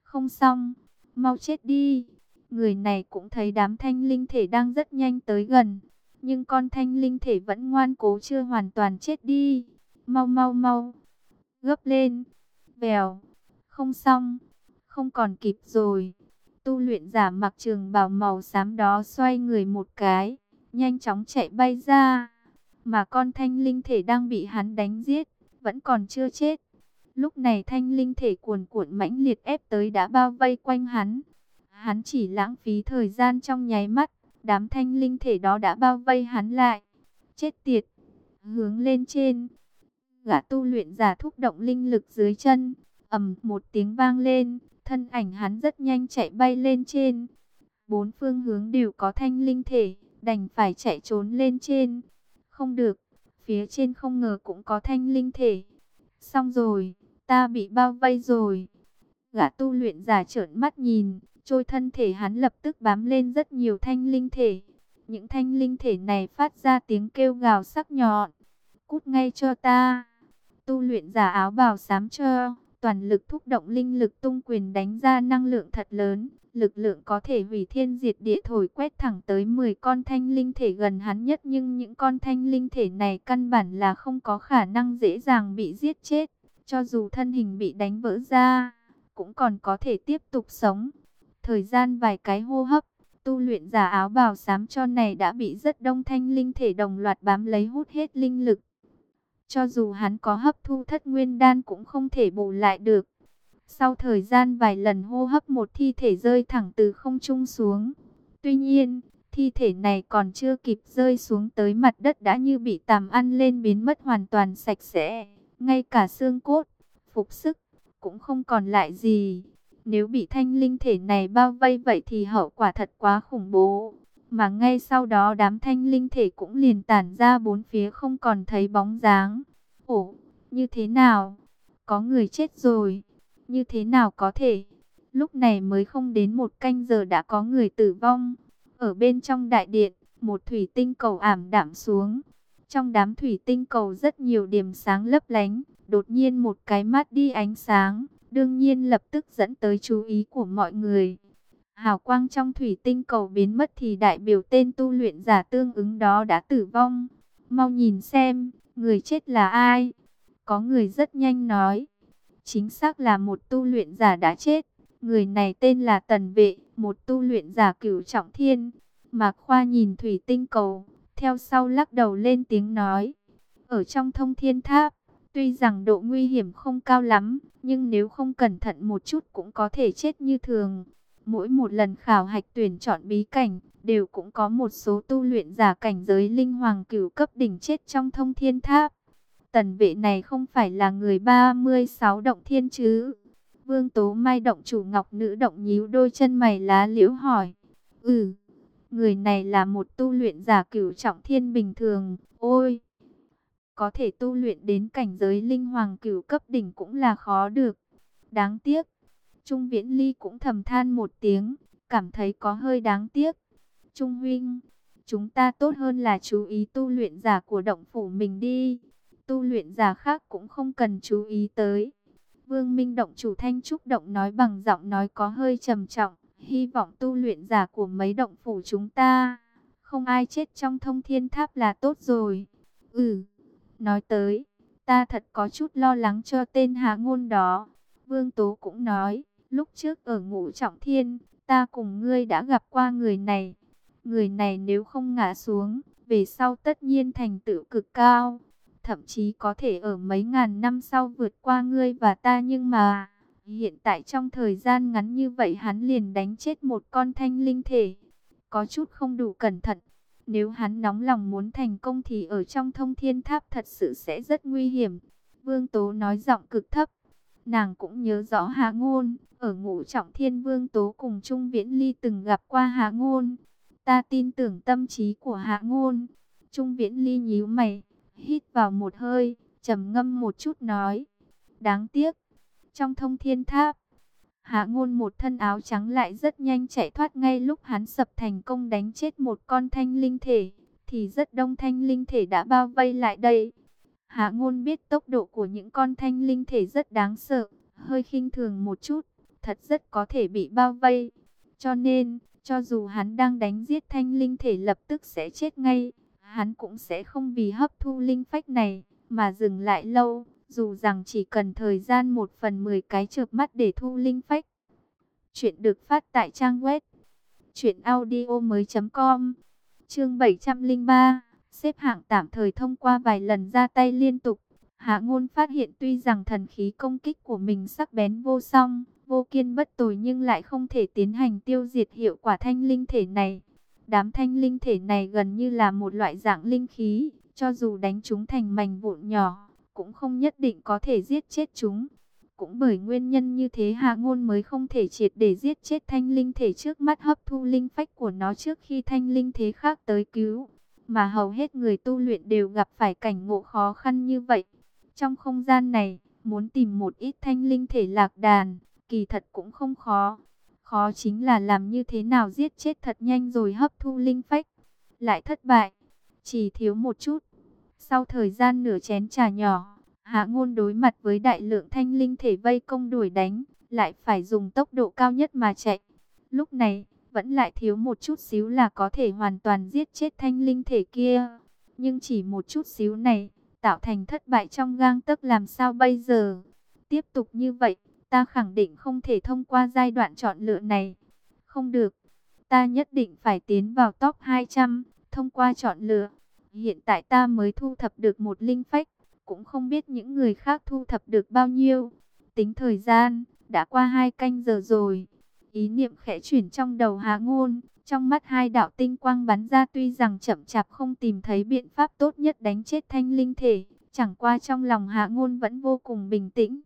Không xong, mau chết đi. Người này cũng thấy đám thanh linh thể đang rất nhanh tới gần. Nhưng con thanh linh thể vẫn ngoan cố chưa hoàn toàn chết đi. Mau mau mau, gấp lên. Vèo, không xong, không còn kịp rồi. Tu luyện giả mặc trường bào màu xám đó xoay người một cái, nhanh chóng chạy bay ra. Mà con thanh linh thể đang bị hắn đánh giết, vẫn còn chưa chết. Lúc này thanh linh thể cuồn cuộn mãnh liệt ép tới đã bao vây quanh hắn. Hắn chỉ lãng phí thời gian trong nháy mắt, đám thanh linh thể đó đã bao vây hắn lại. Chết tiệt, hướng lên trên. Gã tu luyện giả thúc động linh lực dưới chân, ầm một tiếng vang lên, thân ảnh hắn rất nhanh chạy bay lên trên. Bốn phương hướng đều có thanh linh thể, đành phải chạy trốn lên trên. Không được, phía trên không ngờ cũng có thanh linh thể. Xong rồi, ta bị bao vây rồi. Gã tu luyện giả trợn mắt nhìn, trôi thân thể hắn lập tức bám lên rất nhiều thanh linh thể. Những thanh linh thể này phát ra tiếng kêu gào sắc nhọn. Cút ngay cho ta. Tu luyện giả áo bào xám cho, toàn lực thúc động linh lực tung quyền đánh ra năng lượng thật lớn. Lực lượng có thể hủy thiên diệt địa thổi quét thẳng tới 10 con thanh linh thể gần hắn nhất. Nhưng những con thanh linh thể này căn bản là không có khả năng dễ dàng bị giết chết. Cho dù thân hình bị đánh vỡ ra, cũng còn có thể tiếp tục sống. Thời gian vài cái hô hấp, tu luyện giả áo bào xám cho này đã bị rất đông thanh linh thể đồng loạt bám lấy hút hết linh lực. Cho dù hắn có hấp thu thất nguyên đan cũng không thể bù lại được. Sau thời gian vài lần hô hấp, một thi thể rơi thẳng từ không trung xuống. Tuy nhiên, thi thể này còn chưa kịp rơi xuống tới mặt đất đã như bị tàm ăn lên, biến mất hoàn toàn sạch sẽ. Ngay cả xương cốt, phục sức, cũng không còn lại gì. Nếu bị thanh linh thể này bao vây vậy thì hậu quả thật quá khủng bố. Mà ngay sau đó đám thanh linh thể cũng liền tản ra bốn phía, không còn thấy bóng dáng. Ồ, như thế nào? Có người chết rồi. Như thế nào có thể? Lúc này mới không đến một canh giờ đã có người tử vong. Ở bên trong đại điện, một thủy tinh cầu ảm đạm xuống. Trong đám thủy tinh cầu rất nhiều điểm sáng lấp lánh. Đột nhiên một cái mát đi ánh sáng, đương nhiên lập tức dẫn tới chú ý của mọi người. Hào quang trong thủy tinh cầu biến mất thì đại biểu tên tu luyện giả tương ứng đó đã tử vong. Mau nhìn xem, người chết là ai? Có người rất nhanh nói. Chính xác là một tu luyện giả đã chết. Người này tên là Tần Vệ, một tu luyện giả cửu trọng thiên. Mạc Khoa nhìn thủy tinh cầu, theo sau lắc đầu lên tiếng nói. Ở trong thông thiên tháp, tuy rằng độ nguy hiểm không cao lắm, nhưng nếu không cẩn thận một chút cũng có thể chết như thường. Mỗi một lần khảo hạch tuyển chọn bí cảnh, đều cũng có một số tu luyện giả cảnh giới linh hoàng cửu cấp đỉnh chết trong thông thiên tháp. Tần Vệ này không phải là người 36 động thiên chứ? Vương Tố Mai động chủ Ngọc Nữ động nhíu đôi chân mày lá liễu hỏi. Người này là một tu luyện giả cửu trọng thiên bình thường. Ôi, có thể tu luyện đến cảnh giới linh hoàng cửu cấp đỉnh cũng là khó được. Đáng tiếc. Trung Viễn Ly cũng thầm than một tiếng, cảm thấy có hơi đáng tiếc. Trung huynh, chúng ta tốt hơn là chú ý tu luyện giả của động phủ mình đi. Tu luyện giả khác cũng không cần chú ý tới. Vương Minh động chủ Thanh Trúc động nói bằng giọng nói có hơi trầm trọng. Hy vọng tu luyện giả của mấy động phủ chúng ta không ai chết trong thông thiên tháp là tốt rồi. Nói tới, ta thật có chút lo lắng cho tên Hạ Ngôn đó. Vương Tố cũng nói, lúc trước ở Ngũ Trọng Thiên, ta cùng ngươi đã gặp qua người này. Người này nếu không ngã xuống, về sau tất nhiên thành tựu cực cao. Thậm chí có thể ở mấy ngàn năm sau vượt qua ngươi và ta, nhưng mà hiện tại trong thời gian ngắn như vậy hắn liền đánh chết một con thanh linh thể. Có chút không đủ cẩn thận. Nếu hắn nóng lòng muốn thành công thì ở trong thông thiên tháp thật sự sẽ rất nguy hiểm. Vương Tố nói giọng cực thấp. Nàng cũng nhớ rõ Hạ Ngôn. Ở Ngũ Trọng Thiên Vương Tố cùng Trung Viễn Ly từng gặp qua Hạ Ngôn. Ta tin tưởng tâm trí của Hạ Ngôn. Trung Viễn Ly nhíu mày, hít vào một hơi, trầm ngâm một chút nói. Đáng tiếc, trong thông thiên tháp, Hạ Ngôn một thân áo trắng lại rất nhanh chạy thoát. Ngay lúc hắn sập thành công đánh chết một con thanh linh thể, thì rất đông thanh linh thể đã bao vây lại đây. Hạ Ngôn biết tốc độ của những con thanh linh thể rất đáng sợ, hơi khinh thường một chút, thật rất có thể bị bao vây. Cho nên, cho dù hắn đang đánh giết thanh linh thể lập tức sẽ chết ngay, hắn cũng sẽ không vì hấp thu linh phách này mà dừng lại lâu, dù rằng chỉ cần thời gian 1/10 cái chớp mắt để thu linh phách. Chuyện được phát tại trang web truyệnaudiomoi.com. Chương 703, xếp hạng tạm thời. Thông qua vài lần ra tay liên tục, Hạ Ngôn phát hiện tuy rằng thần khí công kích của mình sắc bén vô song, vô kiên bất tồi nhưng lại không thể tiến hành tiêu diệt hiệu quả thanh linh thể này. Đám thanh linh thể này gần như là một loại dạng linh khí, cho dù đánh chúng thành mảnh vụn nhỏ, cũng không nhất định có thể giết chết chúng. Cũng bởi nguyên nhân như thế Hạ Ngôn mới không thể triệt để giết chết thanh linh thể trước mắt, hấp thu linh phách của nó trước khi thanh linh thế khác tới cứu. Mà hầu hết người tu luyện đều gặp phải cảnh ngộ khó khăn như vậy. Trong không gian này, muốn tìm một ít thanh linh thể lạc đàn, kỳ thật cũng không khó. Khó chính là làm như thế nào giết chết thật nhanh rồi hấp thu linh phách. Lại thất bại, chỉ thiếu một chút. Sau thời gian nửa chén trà nhỏ, Hạ Ngôn đối mặt với đại lượng thanh linh thể vây công đuổi đánh, lại phải dùng tốc độ cao nhất mà chạy. Lúc này, vẫn lại thiếu một chút xíu là có thể hoàn toàn giết chết thanh linh thể kia. Nhưng chỉ một chút xíu này, tạo thành thất bại trong gang tấc, làm sao bây giờ? Tiếp tục như vậy, ta khẳng định không thể thông qua giai đoạn chọn lựa này. Không được, ta nhất định phải tiến vào top 200, thông qua chọn lựa. Hiện tại ta mới thu thập được một linh phách, cũng không biết những người khác thu thập được bao nhiêu. Tính thời gian, đã qua 2 canh giờ rồi. Ý niệm khẽ chuyển trong đầu Hạ Ngôn, trong mắt hai đạo tinh quang bắn ra, tuy rằng chậm chạp không tìm thấy biện pháp tốt nhất đánh chết thanh linh thể, chẳng qua trong lòng Hạ Ngôn vẫn vô cùng bình tĩnh.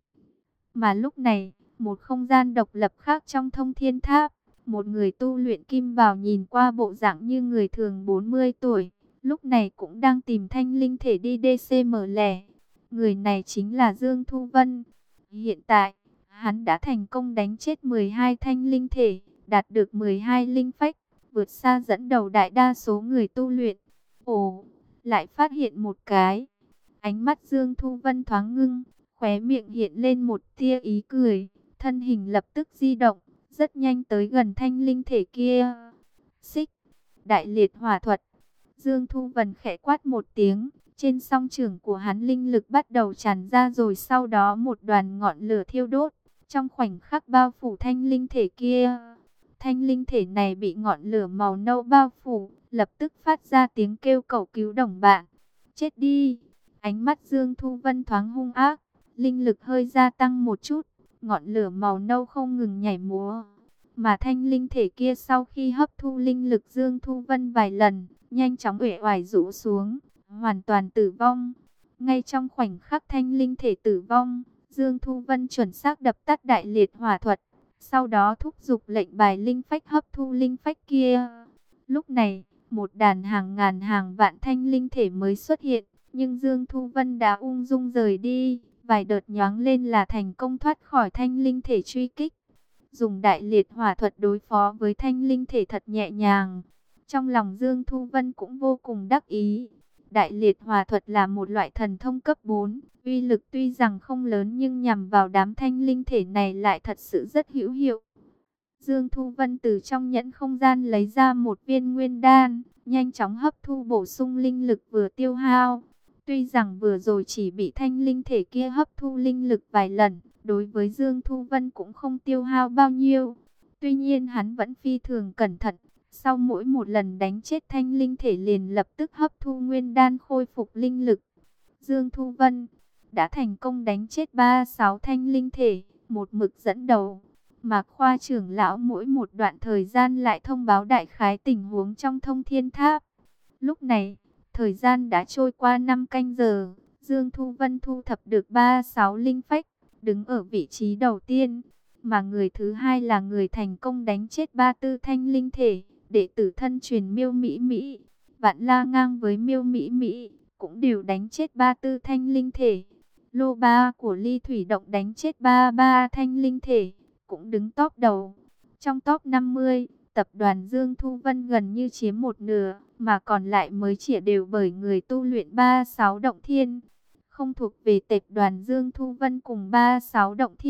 Mà lúc này, một không gian độc lập khác trong Thông Thiên Tháp, một người tu luyện kim bào nhìn qua bộ dạng như người thường 40 tuổi, lúc này cũng đang tìm thanh linh thể đi DCM lẻ. Người này chính là Dương Thu Vân. Hiện tại, hắn đã thành công đánh chết 12 thanh linh thể, đạt được 12 linh phách, vượt xa dẫn đầu đại đa số người tu luyện. Ồ, lại phát hiện một cái. Ánh mắt Dương Thu Vân thoáng ngưng, khóe miệng hiện lên một tia ý cười, thân hình lập tức di động, rất nhanh tới gần thanh linh thể kia. Xích, đại liệt hỏa thuật. Dương Thu Vân khẽ quát một tiếng, trên song trường của hắn linh lực bắt đầu tràn ra, rồi sau đó một đoàn ngọn lửa thiêu đốt, trong khoảnh khắc bao phủ thanh linh thể kia. Thanh linh thể này bị ngọn lửa màu nâu bao phủ, lập tức phát ra tiếng kêu cầu cứu đồng bạn. Chết đi! Ánh mắt Dương Thu Vân thoáng hung ác, linh lực hơi gia tăng một chút, ngọn lửa màu nâu không ngừng nhảy múa. Mà thanh linh thể kia sau khi hấp thu linh lực Dương Thu Vân vài lần, nhanh chóng uể oải rũ xuống, hoàn toàn tử vong. Ngay trong khoảnh khắc thanh linh thể tử vong, Dương Thu Vân chuẩn xác đập tắt đại liệt hỏa thuật, sau đó thúc giục lệnh bài linh phách hấp thu linh phách kia. Lúc này, một đàn hàng ngàn hàng vạn thanh linh thể mới xuất hiện, nhưng Dương Thu Vân đã ung dung rời đi, vài đợt nhoáng lên là thành công thoát khỏi thanh linh thể truy kích. Dùng đại liệt hỏa thuật đối phó với thanh linh thể thật nhẹ nhàng. Trong lòng Dương Thu Vân cũng vô cùng đắc ý. Đại liệt hỏa thuật là một loại thần thông cấp 4, uy lực tuy rằng không lớn nhưng nhằm vào đám thanh linh thể này lại thật sự rất hữu hiệu. Dương Thu Vân từ trong nhẫn không gian lấy ra một viên nguyên đan, nhanh chóng hấp thu bổ sung linh lực vừa tiêu hao. Tuy rằng vừa rồi chỉ bị thanh linh thể kia hấp thu linh lực vài lần, đối với Dương Thu Vân cũng không tiêu hao bao nhiêu. Tuy nhiên hắn vẫn phi thường cẩn thận, sau mỗi một lần đánh chết thanh linh thể liền lập tức hấp thu nguyên đan khôi phục linh lực. Dương Thu Vân đã thành công đánh chết 36 thanh linh thể, một mực dẫn đầu. Mạc Khoa trưởng lão mỗi một đoạn thời gian lại thông báo đại khái tình huống trong Thông Thiên Tháp. Lúc này, thời gian đã trôi qua 5 canh giờ, Dương Thu Vân thu thập được 36 linh phách, đứng ở vị trí đầu tiên. Mà người thứ hai là người thành công đánh chết 34 thanh linh thể, đệ tử thân truyền Miêu Mỹ Mỹ. Vạn La ngang với Miêu Mỹ Mỹ, cũng đều đánh chết 34 thanh linh thể. Lô Ba của Ly Thủy Động đánh chết 33 thanh linh thể, cũng đứng top đầu. Trong top 50, tập đoàn Dương Thu Vân gần như chiếm một nửa, mà còn lại mới chia đều bởi người tu luyện 36 động thiên. Không thuộc về tập đoàn Dương Thu Vân cùng 36 động thiên,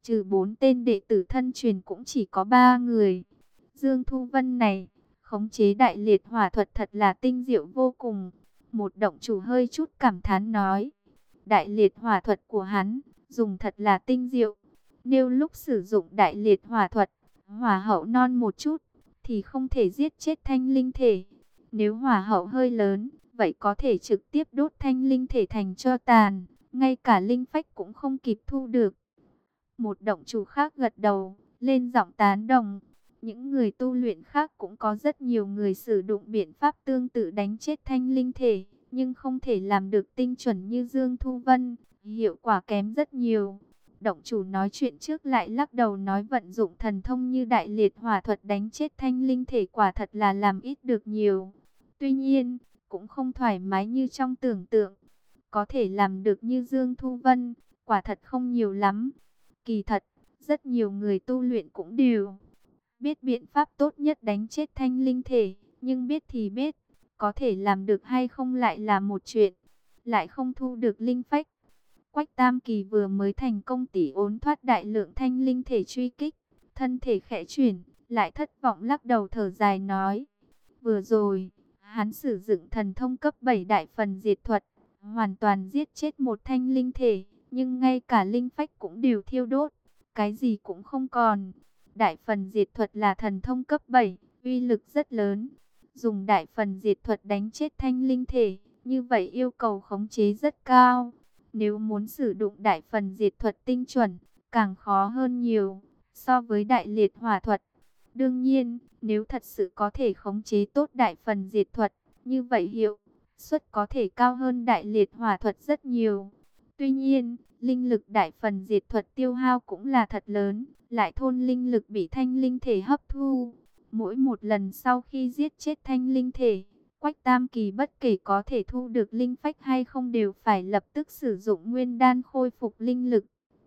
trừ 4 tên đệ tử thân truyền cũng chỉ có 3 người. Dương Thu Vân này, khống chế đại liệt hỏa thuật thật là tinh diệu vô cùng. Một động chủ hơi chút cảm thán nói, đại liệt hỏa thuật của hắn, dùng thật là tinh diệu. Nếu lúc sử dụng đại liệt hỏa thuật, hỏa hậu non một chút, thì không thể giết chết thanh linh thể. Nếu hỏa hậu hơi lớn, vậy có thể trực tiếp đốt thanh linh thể thành tro tàn, ngay cả linh phách cũng không kịp thu được. Một động chủ khác gật đầu, lên giọng tán đồng. Những người tu luyện khác cũng có rất nhiều người sử dụng biện pháp tương tự đánh chết thanh linh thể, nhưng không thể làm được tinh chuẩn như Dương Thu Vân, hiệu quả kém rất nhiều. Động chủ nói chuyện trước lại lắc đầu nói vận dụng thần thông như đại liệt hỏa thuật đánh chết thanh linh thể quả thật là làm ít được nhiều. Tuy nhiên, cũng không thoải mái như trong tưởng tượng. Có thể làm được như Dương Thu Vân, quả thật không nhiều lắm. Kỳ thật, rất nhiều người tu luyện cũng đều biết biện pháp tốt nhất đánh chết thanh linh thể, nhưng biết thì biết, có thể làm được hay không lại là một chuyện, lại không thu được linh phách. Quách Tam Kỳ vừa mới thành công tỉ ốn thoát đại lượng thanh linh thể truy kích, thân thể khẽ chuyển, lại thất vọng lắc đầu thở dài nói, vừa rồi, hắn sử dụng thần thông cấp 7 đại phần diệt thuật, hoàn toàn giết chết một thanh linh thể, nhưng ngay cả linh phách cũng đều thiêu đốt, cái gì cũng không còn. Đại phần diệt thuật là thần thông cấp 7, uy lực rất lớn. Dùng đại phần diệt thuật đánh chết thanh linh thể, như vậy yêu cầu khống chế rất cao. Nếu muốn sử dụng đại phần diệt thuật tinh chuẩn, càng khó hơn nhiều so với đại liệt hỏa thuật. Đương nhiên, nếu thật sự có thể khống chế tốt đại phần diệt thuật, như vậy hiệu suất có thể cao hơn đại liệt hỏa thuật rất nhiều. Tuy nhiên, linh lực đại phần diệt thuật tiêu hao cũng là thật lớn, lại thôn linh lực bị thanh linh thể hấp thu. Mỗi một lần sau khi giết chết thanh linh thể, Quách Tam Kỳ bất kể có thể thu được linh phách hay không đều phải lập tức sử dụng nguyên đan khôi phục linh lực.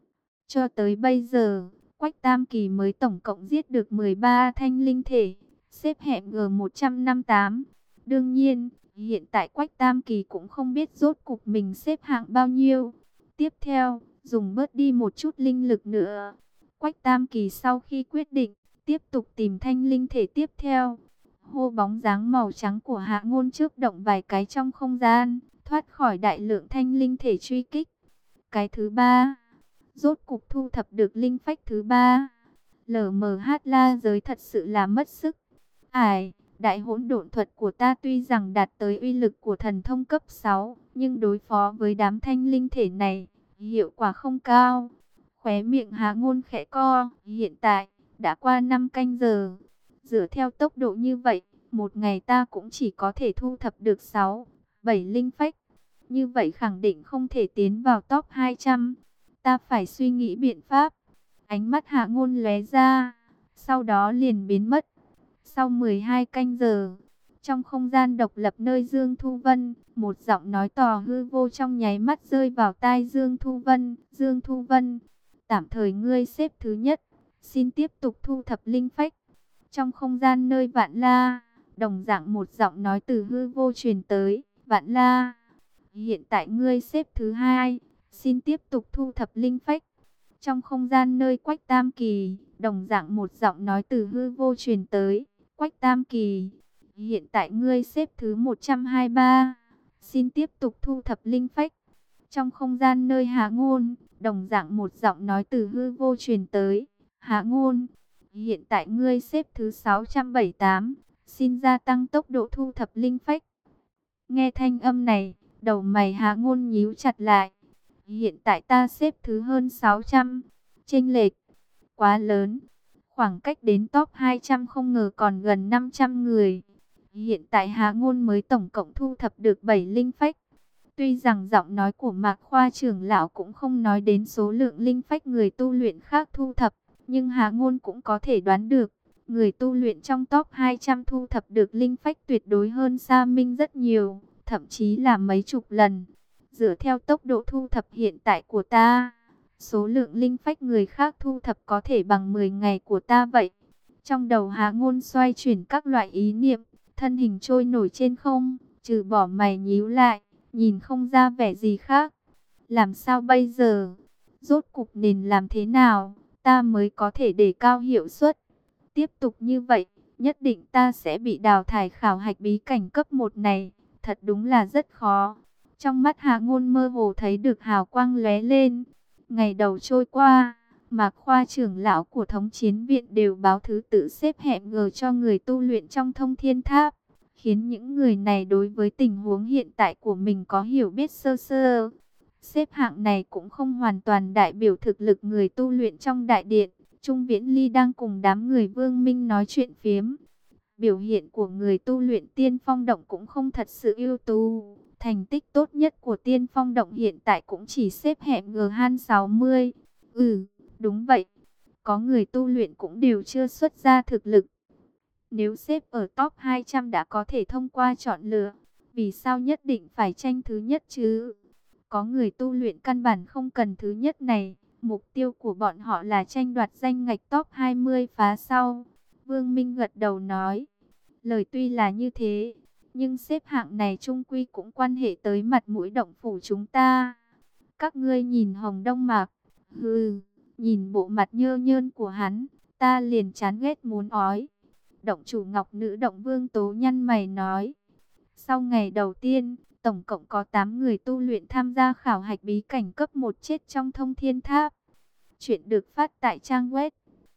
Cho tới bây giờ, Quách Tam Kỳ mới tổng cộng giết được 13 thanh linh thể, xếp hạng G158. Đương nhiên, hiện tại Quách Tam Kỳ cũng không biết rốt cục mình xếp hạng bao nhiêu. Tiếp theo, dùng bớt đi một chút linh lực nữa. Quách Tam Kỳ sau khi quyết định, tiếp tục tìm thanh linh thể tiếp theo. Hô bóng dáng màu trắng của Hạ Ngôn chớp động vài cái trong không gian, thoát khỏi đại lượng thanh linh thể truy kích. Cái thứ ba, rốt cục thu thập được linh phách thứ ba. LMH la giới thật sự là mất sức. Ải, đại hỗn độn thuật của ta tuy rằng đạt tới uy lực của thần thông cấp 6, nhưng đối phó với đám thanh linh thể này, hiệu quả không cao. Khóe miệng Hạ Ngôn khẽ co, hiện tại, đã qua 5 canh giờ. Dựa theo tốc độ như vậy, một ngày ta cũng chỉ có thể thu thập được 6, 7 linh phách. Như vậy khẳng định không thể tiến vào top 200. Ta phải suy nghĩ biện pháp. Ánh mắt Hạ Ngôn lóe ra, sau đó liền biến mất. Sau 12 canh giờ, trong không gian độc lập nơi Dương Thu Vân, một giọng nói tỏ hư vô trong nháy mắt rơi vào tai Dương Thu Vân. Dương Thu Vân, tạm thời ngươi xếp thứ nhất, xin tiếp tục thu thập linh phách. Trong không gian nơi Vạn La, đồng dạng một giọng nói từ hư vô truyền tới. Vạn La, hiện tại ngươi xếp thứ hai, xin tiếp tục thu thập linh phách. Trong không gian nơi Quách Tam Kỳ, đồng dạng một giọng nói từ hư vô truyền tới. Quách Tam Kỳ, hiện tại ngươi xếp thứ 123, xin tiếp tục thu thập linh phách. Trong không gian nơi Hạ Ngôn, đồng dạng một giọng nói từ hư vô truyền tới. Hạ Ngôn, hiện tại ngươi xếp thứ 678, xin gia tăng tốc độ thu thập linh phách. Nghe thanh âm này, đầu mày Hạ Ngôn nhíu chặt lại. Hiện tại ta xếp thứ hơn 600, chênh lệch quá lớn. Khoảng cách đến top 200 không ngờ còn gần 500 người. Hiện tại Hạ Ngôn mới tổng cộng thu thập được 7 linh phách. Tuy rằng giọng nói của Mạc Khoa trưởng lão cũng không nói đến số lượng linh phách người tu luyện khác thu thập, nhưng Hạ Ngôn cũng có thể đoán được, người tu luyện trong top 200 thu thập được linh phách tuyệt đối hơn Sa Minh rất nhiều, thậm chí là mấy chục lần. Dựa theo tốc độ thu thập hiện tại của ta, số lượng linh phách người khác thu thập có thể bằng 10 ngày của ta vậy. Trong đầu Hạ Ngôn xoay chuyển các loại ý niệm, thân hình trôi nổi trên không, trừ bỏ mày nhíu lại, nhìn không ra vẻ gì khác. Làm sao bây giờ? Rốt cục nên làm thế nào? ta mới có thể đề cao hiệu suất. Tiếp tục như vậy, nhất định ta sẽ bị đào thải khảo hạch bí cảnh cấp 1 này. Thật đúng là rất khó. Trong mắt Hạ Ngôn mơ hồ thấy được hào quang lóe lên. Ngày đầu trôi qua, Mạc Khoa trưởng lão của Thống Chiến Viện đều báo thứ tự xếp hẹn ngờ cho người tu luyện trong Thông Thiên Tháp, khiến những người này đối với tình huống hiện tại của mình có hiểu biết sơ sơ. Xếp hạng này cũng không hoàn toàn đại biểu thực lực người tu luyện trong đại điện. Trung Viễn Ly đang cùng đám người Vương Minh nói chuyện phiếm. Biểu hiện của người tu luyện Tiên Phong Động cũng không thật sự ưu tú. Thành tích tốt nhất của Tiên Phong Động hiện tại cũng chỉ xếp hạng G-Han 60. Đúng vậy. Có người tu luyện cũng đều chưa xuất ra thực lực. Nếu xếp ở top 200 đã có thể thông qua chọn lựa, vì sao nhất định phải tranh thứ nhất chứ? Có người tu luyện căn bản không cần thứ nhất này. Mục tiêu của bọn họ là tranh đoạt danh ngạch top 20 phá sau. Vương Minh gật đầu nói. Lời tuy là như thế, nhưng xếp hạng này chung quy cũng quan hệ tới mặt mũi động phủ chúng ta. Các ngươi nhìn Hồng Đông Mạc. Nhìn bộ mặt nhơ nhơn của hắn, ta liền chán ghét muốn ói. Động chủ Ngọc Nữ Động Vương Tố nhăn mày nói. Sau ngày đầu tiên, tổng cộng có 8 người tu luyện tham gia khảo hạch bí cảnh cấp 1 chết trong Thông Thiên Tháp. Chuyện được phát tại trang web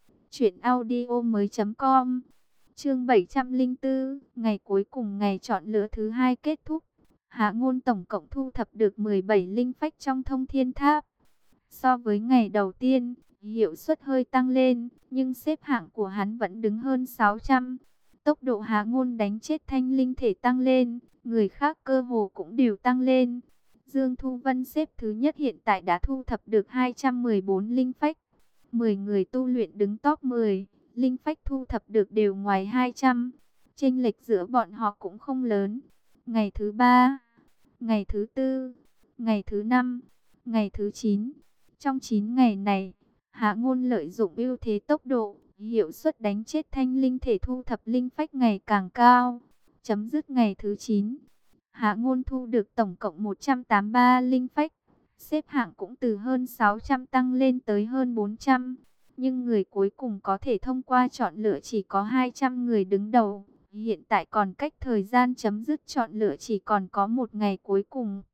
truyệnaudiomoi.com. Chương 704, ngày cuối cùng ngày chọn lựa thứ hai kết thúc. Hạ Ngôn tổng cộng thu thập được 17 linh phách trong Thông Thiên Tháp. So với ngày đầu tiên, hiệu suất hơi tăng lên, nhưng xếp hạng của hắn vẫn đứng hơn 600. Tốc độ Hạ Ngôn đánh chết thanh linh thể tăng lên, người khác cơ hồ cũng đều tăng lên. Dương Thu Vân xếp thứ nhất hiện tại đã thu thập được 214 linh phách. 10 người tu luyện đứng top 10, linh phách thu thập được đều ngoài 200. Chênh lệch giữa bọn họ cũng không lớn. Ngày thứ 3, ngày thứ 4, ngày thứ 5, ngày thứ 9. Trong 9 ngày này, Hạ Ngôn lợi dụng ưu thế tốc độ, hiệu suất đánh chết thanh linh thể thu thập linh phách ngày càng cao. Chấm dứt ngày thứ 9, Hạ Ngôn thu được tổng cộng 183 linh phách. Xếp hạng cũng từ hơn 600 tăng lên tới hơn 400. Nhưng người cuối cùng có thể thông qua chọn lựa chỉ có 200 người đứng đầu. Hiện tại còn cách thời gian chấm dứt chọn lựa chỉ còn có một ngày cuối cùng.